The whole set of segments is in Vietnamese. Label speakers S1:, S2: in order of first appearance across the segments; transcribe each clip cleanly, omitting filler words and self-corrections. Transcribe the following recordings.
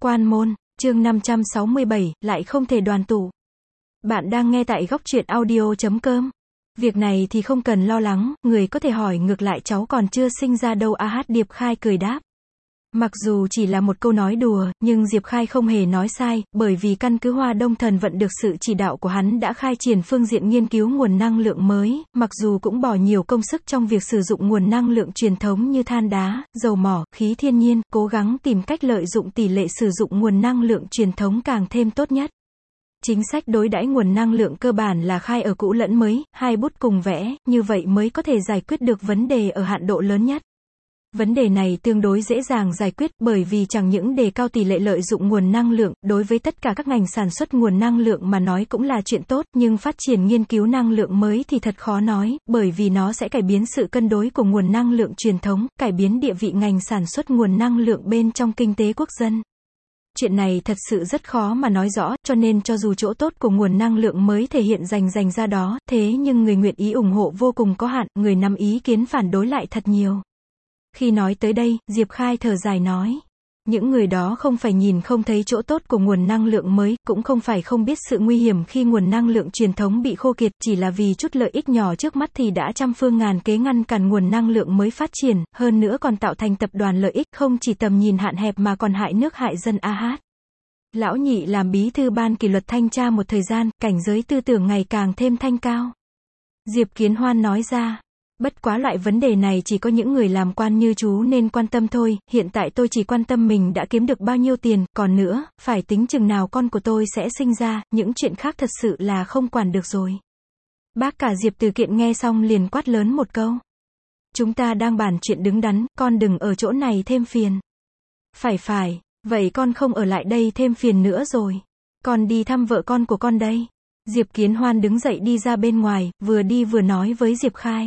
S1: Quan môn, chương 567, lại không thể đoàn tụ. Bạn đang nghe tại góc truyện audio.com. Việc này thì không cần lo lắng, người có thể hỏi ngược lại cháu còn chưa sinh ra đâu A Diệp Khai cười đáp. Mặc dù chỉ là một câu nói đùa, nhưng Diệp Khai không hề nói sai, bởi vì căn cứ Hoa Đông Thần Vận được sự chỉ đạo của hắn đã khai triển phương diện nghiên cứu nguồn năng lượng mới, mặc dù cũng bỏ nhiều công sức trong việc sử dụng nguồn năng lượng truyền thống như than đá, dầu mỏ, khí thiên nhiên, cố gắng tìm cách lợi dụng tỷ lệ sử dụng nguồn năng lượng truyền thống càng thêm tốt nhất. Chính sách đối đãi nguồn năng lượng cơ bản là khai ở cũ lẫn mới, hai bút cùng vẽ, như vậy mới có thể giải quyết được vấn đề ở hạn độ lớn nhất. Vấn đề này tương đối dễ dàng giải quyết bởi vì chẳng những đề cao tỷ lệ lợi dụng nguồn năng lượng, đối với tất cả các ngành sản xuất nguồn năng lượng mà nói cũng là chuyện tốt, nhưng phát triển nghiên cứu năng lượng mới thì thật khó nói, bởi vì nó sẽ cải biến sự cân đối của nguồn năng lượng truyền thống, cải biến địa vị ngành sản xuất nguồn năng lượng bên trong kinh tế quốc dân. Chuyện này thật sự rất khó mà nói rõ, cho nên cho dù chỗ tốt của nguồn năng lượng mới thể hiện rành ra đó, thế nhưng người nguyện ý ủng hộ vô cùng có hạn, người nắm ý kiến phản đối lại thật nhiều. Khi nói tới đây, Diệp Khai thở dài nói, những người đó không phải nhìn không thấy chỗ tốt của nguồn năng lượng mới, cũng không phải không biết sự nguy hiểm khi nguồn năng lượng truyền thống bị khô kiệt, chỉ là vì chút lợi ích nhỏ trước mắt thì đã trăm phương ngàn kế ngăn cản nguồn năng lượng mới phát triển, hơn nữa còn tạo thành tập đoàn lợi ích, không chỉ tầm nhìn hạn hẹp mà còn hại nước hại dân A. Lão Nhị làm bí thư ban kỷ luật thanh tra một thời gian, cảnh giới tư tưởng ngày càng thêm thanh cao. Diệp Kiến Hoan nói ra. Bất quá loại vấn đề này chỉ có những người làm quan như chú nên quan tâm thôi, hiện tại tôi chỉ quan tâm mình đã kiếm được bao nhiêu tiền, còn nữa, phải tính chừng nào con của tôi sẽ sinh ra, những chuyện khác thật sự là không quản được rồi. Bác cả Diệp Từ Kiện nghe xong liền quát lớn một câu. Chúng ta đang bàn chuyện đứng đắn, con đừng ở chỗ này thêm phiền. Phải, vậy con không ở lại đây thêm phiền nữa rồi. Con đi thăm vợ con của con đây. Diệp Kiến Hoan đứng dậy đi ra bên ngoài, vừa đi vừa nói với Diệp Khai.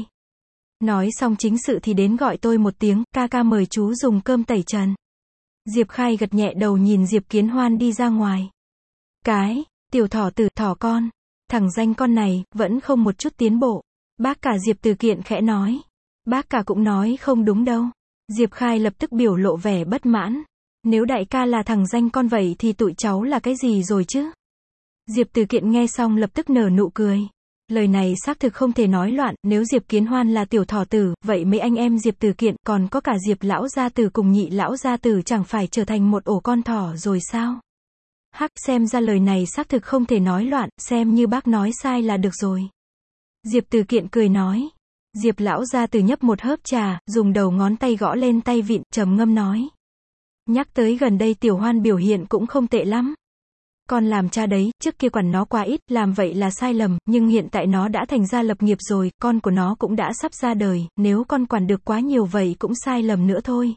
S1: Nói xong chính sự thì đến gọi tôi một tiếng, ca mời chú dùng cơm tẩy trần. Diệp Khai gật nhẹ đầu nhìn Diệp Kiến Hoan đi ra ngoài. Cái, tiểu thỏ tử, thỏ con, thằng danh con này, vẫn không một chút tiến bộ. Bác cả Diệp Từ Kiện khẽ nói. Bác cả cũng nói không đúng đâu. Diệp Khai lập tức biểu lộ vẻ bất mãn. Nếu đại ca là thằng danh con vậy thì tụi cháu là cái gì rồi chứ? Diệp Từ Kiện nghe xong lập tức nở nụ cười. Lời này xác thực không thể nói loạn, nếu Diệp Kiến Hoan là tiểu thỏ tử, vậy mấy anh em Diệp Từ Kiện, còn có cả Diệp lão gia tử cùng Nhị lão gia tử chẳng phải trở thành một ổ con thỏ rồi sao? Hắc, xem ra lời này xác thực không thể nói loạn, xem như bác nói sai là được rồi. Diệp Từ Kiện cười nói. Diệp lão gia tử nhấp một hớp trà, dùng đầu ngón tay gõ lên tay vịn, trầm ngâm nói. Nhắc tới gần đây Tiểu Hoan biểu hiện cũng không tệ lắm. Con làm cha đấy, trước kia quản nó quá ít, làm vậy là sai lầm, nhưng hiện tại nó đã thành gia lập nghiệp rồi, con của nó cũng đã sắp ra đời, nếu con quản được quá nhiều vậy cũng sai lầm nữa thôi.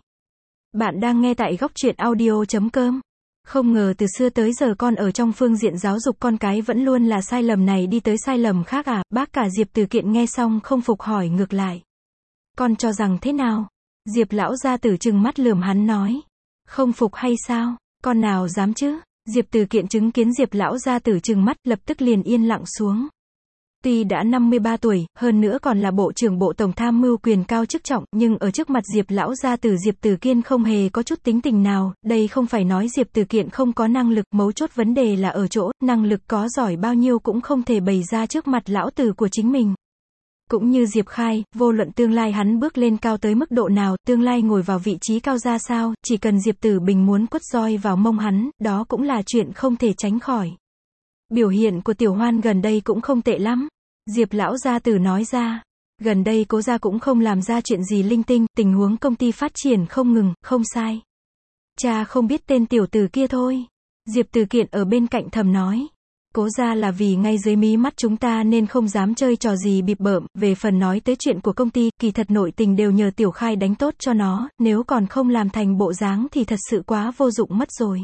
S1: Bạn đang nghe tại góc truyện audio.com. Không ngờ từ xưa tới giờ con ở trong phương diện giáo dục con cái vẫn luôn là sai lầm này đi tới sai lầm khác à? Bác cả Diệp Từ Kiện nghe xong không phục hỏi ngược lại. Con cho rằng thế nào? Diệp lão gia tử trừng mắt lườm hắn nói. Không phục hay sao? Con nào dám chứ? Diệp Từ Kiện chứng kiến Diệp lão gia tử trừng mắt, lập tức liền yên lặng xuống. Tuy đã 53 tuổi, hơn nữa còn là bộ trưởng bộ tổng tham mưu quyền cao chức trọng, nhưng ở trước mặt Diệp lão gia tử Diệp Từ Kiên không hề có chút tính tình nào, đây không phải nói Diệp Từ Kiện không có năng lực, mấu chốt vấn đề là ở chỗ, năng lực có giỏi bao nhiêu cũng không thể bày ra trước mặt lão tử của chính mình. Cũng như Diệp Khai, vô luận tương lai hắn bước lên cao tới mức độ nào, tương lai ngồi vào vị trí cao ra sao, chỉ cần Diệp Tử Bình muốn quất roi vào mông hắn, đó cũng là chuyện không thể tránh khỏi. Biểu hiện của Tiểu Hoan gần đây cũng không tệ lắm. Diệp lão gia tử nói ra. Gần đây cố gia cũng không làm ra chuyện gì linh tinh, tình huống công ty phát triển không ngừng, không sai. Cha không biết tên tiểu tử kia thôi. Diệp Từ Kiện ở bên cạnh thầm nói. Cố ra là vì ngay dưới mí mắt chúng ta nên không dám chơi trò gì bịp bợm, về phần nói tới chuyện của công ty, kỳ thật nội tình đều nhờ Tiểu Khai đánh tốt cho nó, nếu còn không làm thành bộ dáng thì thật sự quá vô dụng mất rồi.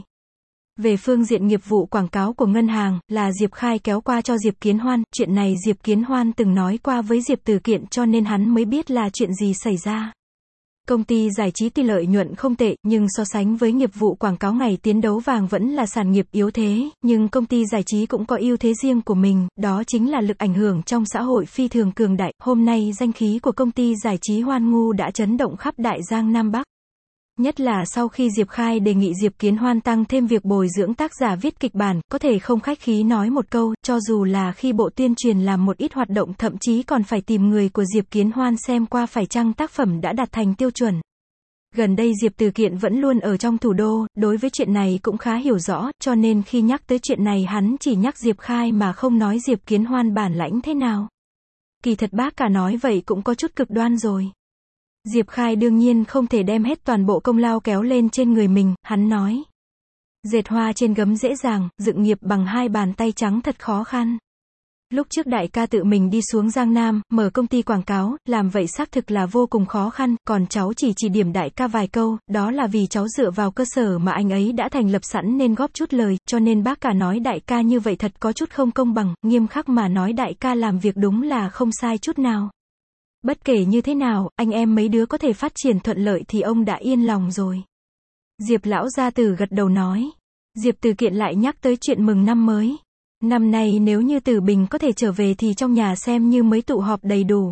S1: Về phương diện nghiệp vụ quảng cáo của ngân hàng, là Diệp Khai kéo qua cho Diệp Kiến Hoan, chuyện này Diệp Kiến Hoan từng nói qua với Diệp Từ Kiện cho nên hắn mới biết là chuyện gì xảy ra. Công ty giải trí tuy lợi nhuận không tệ, nhưng so sánh với nghiệp vụ quảng cáo ngày tiến đấu vàng vẫn là sản nghiệp yếu thế, nhưng công ty giải trí cũng có ưu thế riêng của mình, đó chính là lực ảnh hưởng trong xã hội phi thường cường đại. Hôm nay danh khí của công ty giải trí Hoan Ngu đã chấn động khắp Đại Giang Nam Bắc. Nhất là sau khi Diệp Khai đề nghị Diệp Kiến Hoan tăng thêm việc bồi dưỡng tác giả viết kịch bản, có thể không khách khí nói một câu, cho dù là khi bộ tuyên truyền làm một ít hoạt động thậm chí còn phải tìm người của Diệp Kiến Hoan xem qua phải chăng tác phẩm đã đạt thành tiêu chuẩn. Gần đây Diệp Từ Kiện vẫn luôn ở trong thủ đô, đối với chuyện này cũng khá hiểu rõ, cho nên khi nhắc tới chuyện này hắn chỉ nhắc Diệp Khai mà không nói Diệp Kiến Hoan bản lãnh thế nào. Kỳ thật bác cả nói vậy cũng có chút cực đoan rồi. Diệp Khai đương nhiên không thể đem hết toàn bộ công lao kéo lên trên người mình, hắn nói. Dệt hoa trên gấm dễ dàng, dựng nghiệp bằng hai bàn tay trắng thật khó khăn. Lúc trước đại ca tự mình đi xuống Giang Nam, mở công ty quảng cáo, làm vậy xác thực là vô cùng khó khăn, còn cháu chỉ điểm đại ca vài câu, đó là vì cháu dựa vào cơ sở mà anh ấy đã thành lập sẵn nên góp chút lời, cho nên bác cả nói đại ca như vậy thật có chút không công bằng, nghiêm khắc mà nói đại ca làm việc đúng là không sai chút nào. Bất kể như thế nào, anh em mấy đứa có thể phát triển thuận lợi thì ông đã yên lòng rồi. Diệp lão gia tử gật đầu nói. Diệp Từ Kiện lại nhắc tới chuyện mừng năm mới. Năm nay nếu như Tử Bình có thể trở về thì trong nhà xem như mới tụ họp đầy đủ.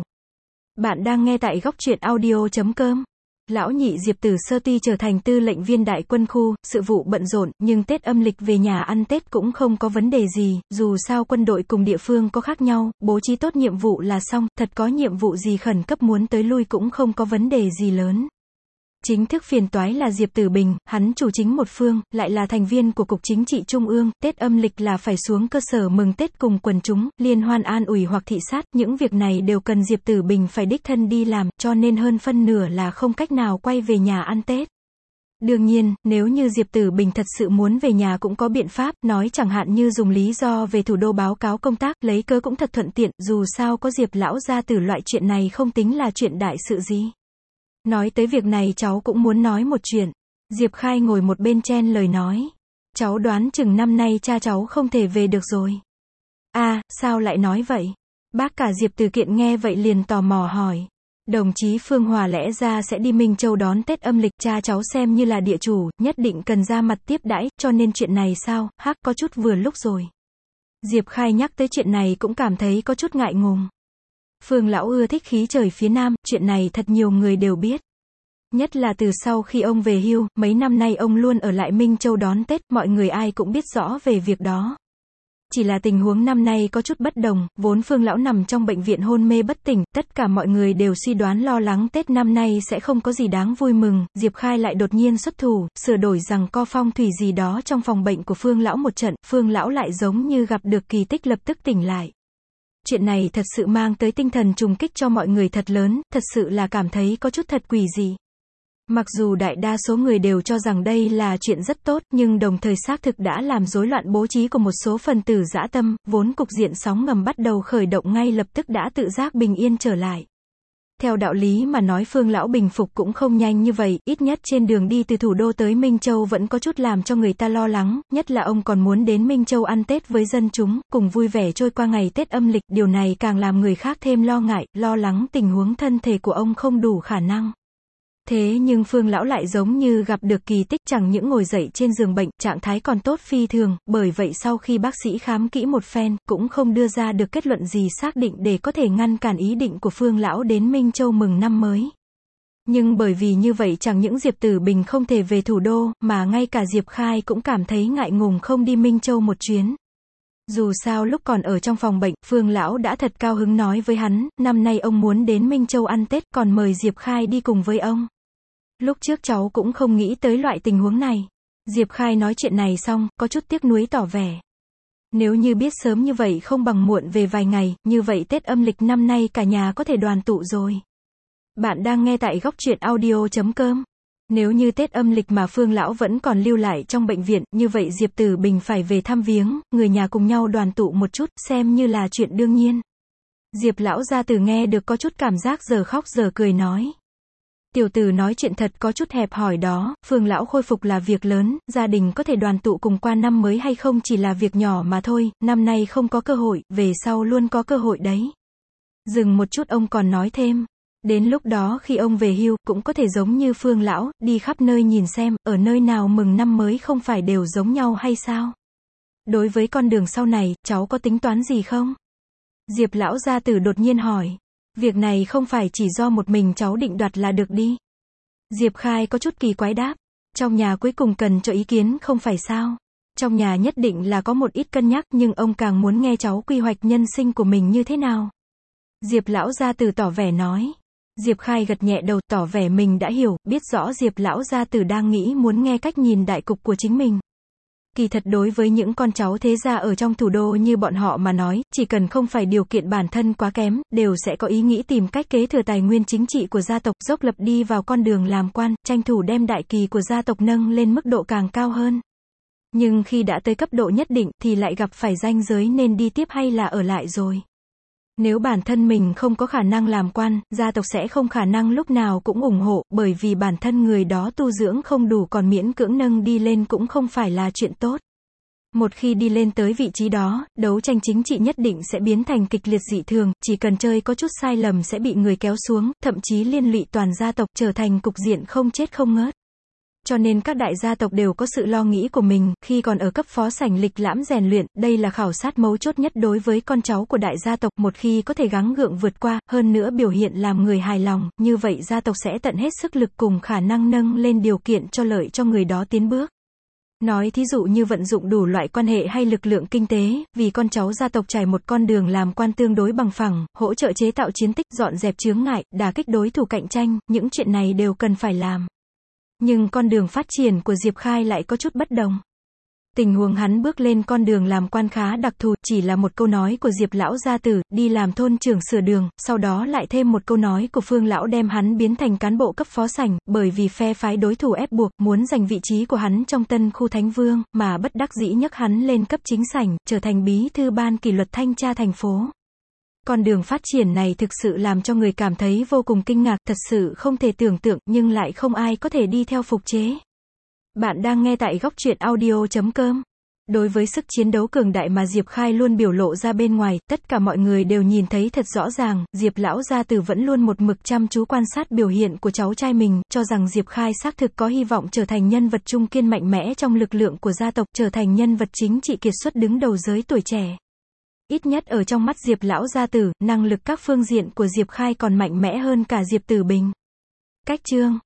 S1: Bạn đang nghe tại góc truyện audio.com. Lão nhị Diệp Tử Sơ tuy trở thành tư lệnh viên đại quân khu, sự vụ bận rộn, nhưng Tết âm lịch về nhà ăn Tết cũng không có vấn đề gì, dù sao quân đội cùng địa phương có khác nhau, bố trí tốt nhiệm vụ là xong, thật có nhiệm vụ gì khẩn cấp muốn tới lui cũng không có vấn đề gì lớn. Chính thức phiền toái là Diệp Tử Bình, hắn chủ chính một phương, lại là thành viên của Cục Chính trị Trung ương, Tết âm lịch là phải xuống cơ sở mừng Tết cùng quần chúng, liên hoan an ủi hoặc thị sát, những việc này đều cần Diệp Tử Bình phải đích thân đi làm, cho nên hơn phân nửa là không cách nào quay về nhà ăn Tết. Đương nhiên, nếu như Diệp Tử Bình thật sự muốn về nhà cũng có biện pháp, nói chẳng hạn như dùng lý do về thủ đô báo cáo công tác, lấy cớ cũng thật thuận tiện, dù sao có Diệp lão gia tử loại chuyện này không tính là chuyện đại sự gì. Nói tới việc này cháu cũng muốn nói một chuyện. Diệp Khai ngồi một bên chen lời nói. Cháu đoán chừng năm nay cha cháu không thể về được rồi. À, sao lại nói vậy? Bác cả Diệp Từ Kiện nghe vậy liền tò mò hỏi. Đồng chí Phương Hòa lẽ ra sẽ đi Minh Châu đón Tết âm lịch, cha cháu xem như là địa chủ, nhất định cần ra mặt tiếp đãi, cho nên chuyện này sao, có chút vừa lúc rồi. Diệp Khai nhắc tới chuyện này cũng cảm thấy có chút ngại ngùng. Phương lão ưa thích khí trời phía Nam, chuyện này thật nhiều người đều biết. Nhất là từ sau khi ông về hưu, mấy năm nay ông luôn ở lại Minh Châu đón Tết, mọi người ai cũng biết rõ về việc đó. Chỉ là tình huống năm nay có chút bất đồng, vốn Phương lão nằm trong bệnh viện hôn mê bất tỉnh, tất cả mọi người đều suy đoán lo lắng Tết năm nay sẽ không có gì đáng vui mừng, Diệp Khai lại đột nhiên xuất thủ, sửa đổi rằng co phong thủy gì đó trong phòng bệnh của Phương lão một trận, Phương lão lại giống như gặp được kỳ tích lập tức tỉnh lại. Chuyện này thật sự mang tới tinh thần trùng kích cho mọi người thật lớn, thật sự là cảm thấy có chút thật quỷ dị. Mặc dù đại đa số người đều cho rằng đây là chuyện rất tốt, nhưng đồng thời xác thực đã làm rối loạn bố trí của một số phần tử dã tâm, vốn cục diện sóng ngầm bắt đầu khởi động ngay lập tức đã tự giác bình yên trở lại. Theo đạo lý mà nói Phương lão bình phục cũng không nhanh như vậy, ít nhất trên đường đi từ thủ đô tới Minh Châu vẫn có chút làm cho người ta lo lắng, nhất là ông còn muốn đến Minh Châu ăn Tết với dân chúng, cùng vui vẻ trôi qua ngày Tết âm lịch, điều này càng làm người khác thêm lo ngại, lo lắng tình huống thân thể của ông không đủ khả năng. Thế nhưng Phương lão lại giống như gặp được kỳ tích, chẳng những ngồi dậy trên giường bệnh, trạng thái còn tốt phi thường, bởi vậy sau khi bác sĩ khám kỹ một phen, cũng không đưa ra được kết luận gì xác định để có thể ngăn cản ý định của Phương lão đến Minh Châu mừng năm mới. Nhưng bởi vì như vậy chẳng những Diệp Tử Bình không thể về thủ đô, mà ngay cả Diệp Khai cũng cảm thấy ngại ngùng không đi Minh Châu một chuyến. Dù sao lúc còn ở trong phòng bệnh, Phương lão đã thật cao hứng nói với hắn, năm nay ông muốn đến Minh Châu ăn Tết, còn mời Diệp Khai đi cùng với ông. Lúc trước cháu cũng không nghĩ tới loại tình huống này. Diệp Khai nói chuyện này xong, có chút tiếc nuối tỏ vẻ. Nếu như biết sớm như vậy không bằng muộn về vài ngày, như vậy Tết âm lịch năm nay cả nhà có thể đoàn tụ rồi. Bạn đang nghe tại góc truyện audio.com. Nếu như Tết âm lịch mà Phương lão vẫn còn lưu lại trong bệnh viện, như vậy Diệp Tử Bình phải về thăm viếng, người nhà cùng nhau đoàn tụ một chút, xem như là chuyện đương nhiên. Diệp lão gia tử nghe được có chút cảm giác giờ khóc giờ cười nói. Tiểu tử nói chuyện thật có chút hẹp hòi đó, Phương lão khôi phục là việc lớn, gia đình có thể đoàn tụ cùng qua năm mới hay không chỉ là việc nhỏ mà thôi, năm nay không có cơ hội, về sau luôn có cơ hội đấy. Dừng một chút ông còn nói thêm. Đến lúc đó khi ông về hưu, cũng có thể giống như Phương lão, đi khắp nơi nhìn xem, ở nơi nào mừng năm mới không phải đều giống nhau hay sao? Đối với con đường sau này, cháu có tính toán gì không? Diệp lão gia tử đột nhiên hỏi. Việc này không phải chỉ do một mình cháu định đoạt là được đi. Diệp Khai có chút kỳ quái đáp. Trong nhà cuối cùng cần cho ý kiến không phải sao? Trong nhà nhất định là có một ít cân nhắc nhưng ông càng muốn nghe cháu quy hoạch nhân sinh của mình như thế nào. Diệp lão gia tử tỏ vẻ nói. Diệp Khai gật nhẹ đầu tỏ vẻ mình đã hiểu, biết rõ Diệp lão gia tử đang nghĩ muốn nghe cách nhìn đại cục của chính mình. Kỳ thật đối với những con cháu thế gia ở trong thủ đô như bọn họ mà nói, chỉ cần không phải điều kiện bản thân quá kém, đều sẽ có ý nghĩ tìm cách kế thừa tài nguyên chính trị của gia tộc, dốc lập đi vào con đường làm quan, tranh thủ đem đại kỳ của gia tộc nâng lên mức độ càng cao hơn. Nhưng khi đã tới cấp độ nhất định, thì lại gặp phải ranh giới nên đi tiếp hay là ở lại rồi. Nếu bản thân mình không có khả năng làm quan, gia tộc sẽ không khả năng lúc nào cũng ủng hộ, bởi vì bản thân người đó tu dưỡng không đủ còn miễn cưỡng nâng đi lên cũng không phải là chuyện tốt. Một khi đi lên tới vị trí đó, đấu tranh chính trị nhất định sẽ biến thành kịch liệt dị thường, chỉ cần chơi có chút sai lầm sẽ bị người kéo xuống, thậm chí liên lụy toàn gia tộc trở thành cục diện không chết không ngớt. Cho nên các đại gia tộc đều có sự lo nghĩ của mình, khi còn ở cấp phó sảnh lịch lãm rèn luyện, đây là khảo sát mấu chốt nhất đối với con cháu của đại gia tộc, một khi có thể gắng gượng vượt qua, hơn nữa biểu hiện làm người hài lòng, như vậy gia tộc sẽ tận hết sức lực cùng khả năng nâng lên điều kiện cho lợi cho người đó tiến bước. Nói thí dụ như vận dụng đủ loại quan hệ hay lực lượng kinh tế, vì con cháu gia tộc trải một con đường làm quan tương đối bằng phẳng, hỗ trợ chế tạo chiến tích, dọn dẹp chướng ngại, đả kích đối thủ cạnh tranh, những chuyện này đều cần phải làm. Nhưng con đường phát triển của Diệp Khai lại có chút bất đồng. Tình huống hắn bước lên con đường làm quan khá đặc thù, chỉ là một câu nói của Diệp lão gia tử, đi làm thôn trưởng sửa đường, sau đó lại thêm một câu nói của Phương lão đem hắn biến thành cán bộ cấp phó sảnh, bởi vì phe phái đối thủ ép buộc, muốn giành vị trí của hắn trong tân khu Thánh Vương, mà bất đắc dĩ nhấc hắn lên cấp chính sảnh, trở thành bí thư ban kỷ luật thanh tra thành phố. Con đường phát triển này thực sự làm cho người cảm thấy vô cùng kinh ngạc, thật sự không thể tưởng tượng, nhưng lại không ai có thể đi theo phục chế. Bạn đang nghe tại góc truyện audio.com. Đối với sức chiến đấu cường đại mà Diệp Khai luôn biểu lộ ra bên ngoài, tất cả mọi người đều nhìn thấy thật rõ ràng, Diệp lão gia tử vẫn luôn một mực chăm chú quan sát biểu hiện của cháu trai mình, cho rằng Diệp Khai xác thực có hy vọng trở thành nhân vật trung kiên mạnh mẽ trong lực lượng của gia tộc, trở thành nhân vật chính trị kiệt xuất đứng đầu giới tuổi trẻ. Ít nhất ở trong mắt Diệp lão gia tử, năng lực các phương diện của Diệp Khai còn mạnh mẽ hơn cả Diệp Tử Bình. Cách chương